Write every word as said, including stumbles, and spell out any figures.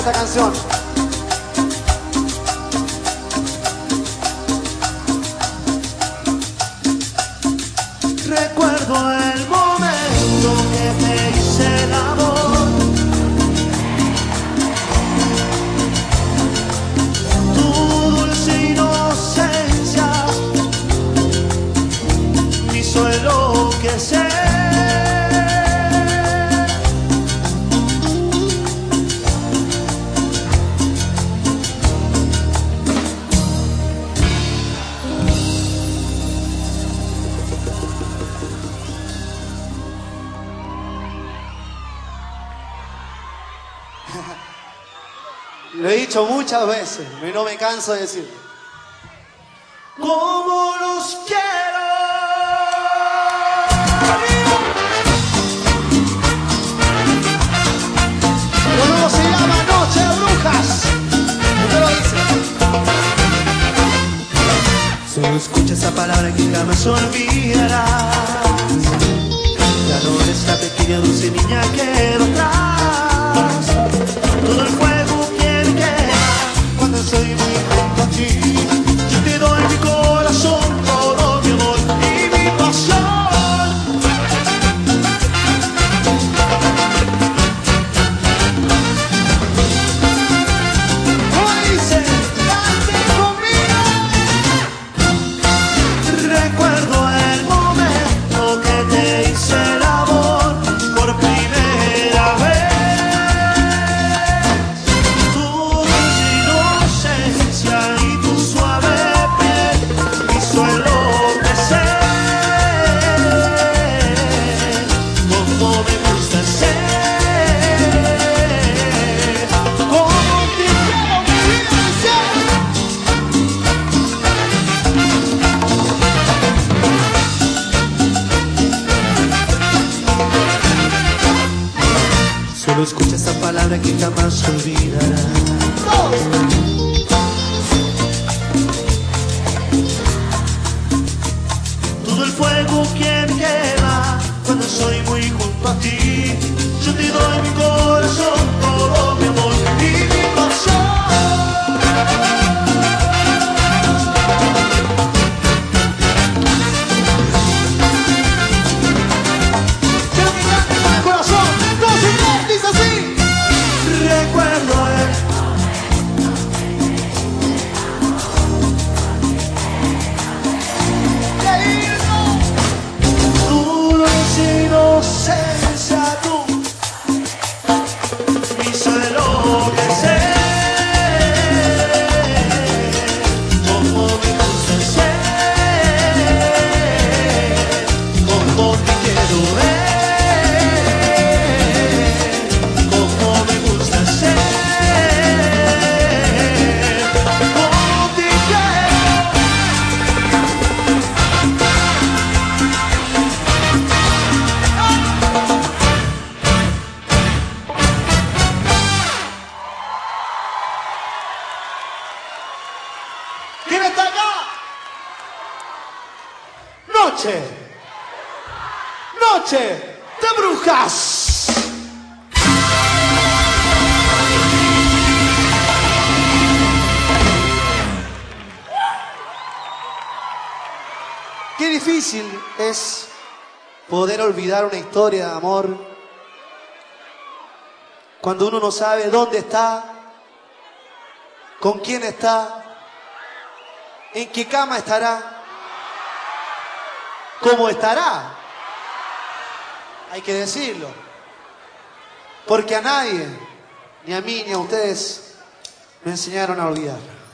esta canción. Recuerdo el momento que te hice el amor, tu dulce inocencia me hizo enloquecer. Lo he dicho muchas veces y no me canso de decirlo. Como los quiero. Lo nuevo se llama Noche de Brujas. ¿Usted lo dice? Solo escucha esa palabra que jamás olvidarás. Ya no eres la pequeña dulce niña que atrás. Todo el fuego quiere quemar cuando estoy muy junto a ti. Yo te doy mi corazón, todo mi amor y mi pasión. Como dice, date conmigo. Recuerdo el momento que te hice el amor por primera vez. Tu dulce inocencia y tu suave piel me hizo enloquecer. Como me gusta ser, como te quiero, mi vida ser. Solo escucha esa palabra que jamás olvidarás. Todo el fuego que me quema cuando soy muy junto a ti. Yo te doy mi corazón, todo mi amor y mi pasión. Quiero que cantes con el corazón. No se cree, dice así. Recuerdo el tu dulce inocencia, tú me hizo enloquecer. Como me gusta ser, como te quiero ver, como me gusta ser, como te quiero. ¿Quién está acá? Noche. Noche de Brujas. Qué difícil es poder olvidar una historia de amor cuando uno no sabe dónde está, con quién está, en qué cama estará, cómo estará. Hay que decirlo. Porque a nadie, ni a mí, ni a ustedes, me enseñaron a olvidar.